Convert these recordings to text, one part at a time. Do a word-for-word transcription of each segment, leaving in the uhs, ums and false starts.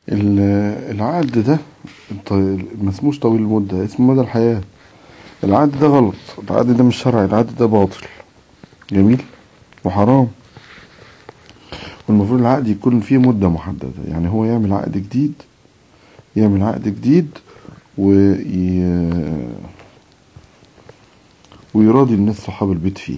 ال- العقد ده الط- ما اسموش طويل المدة، اسمه مدى الحياة. العقد ده غلط، العقد ده مش شرعي، العقد ده باطل. جميل وحرام. والمفروض العقد يكون فيه مدة محددة، يعني هو يعمل عقد جديد، يعمل عقد جديد وي... ويراضي الناس صحاب البيت فيه.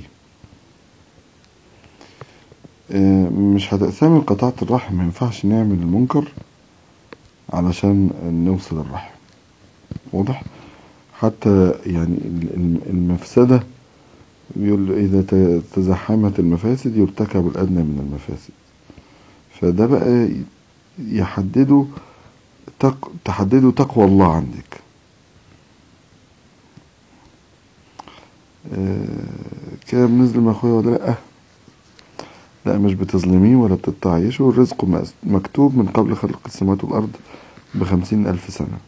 آه، مش هتقسمي قطاعة الرحم، ما ينفعش نعمل المنكر علشان نوصل الرحم. واضح؟ حتى يعني ال- ال- المفسدة بيقول إذا ت- تزحمت المفاسد يرتكب الأدنى من المفاسد. فده بقى يحددوا تق... تحددوا تقوى الله عندك. آه، كده بنظلم أخويا ولا لأ؟ لا، مش بتظلميه ولا بتطيعيشه، والرزق مس- مكتوب من قبل خلق السماوات والأرض بخمسين ألف سنة.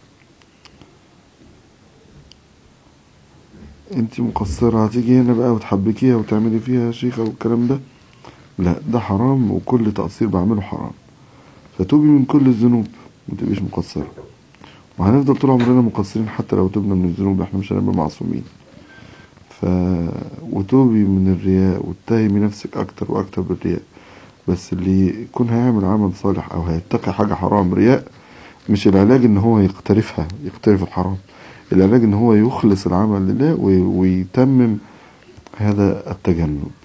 انتي مقصرة هتيجي هنا بقى وتحبكيها وتعملي فيها شيخة والكلام ده؟ لا، ده حرام، وكل تقصير بعمله حرام. فتوبي من كل الذنوب متبقيش مقصرة. وهنفضل طول عمرنا مقصرين حتى لو تبنا من الذنوب، احنا مش هنبقى معصومين. ف وتوبي من الرياء واتهمي نفسك اكتر واكتر بالرياء. بس اللي يكون هيعمل عمل صالح او هيتقي حاجة حرام رياء، مش العلاج ان هو يقترفها يقترف الحرام. العلاج ان هو يخلص العمل لله وي- ويتمم هذا التجنب.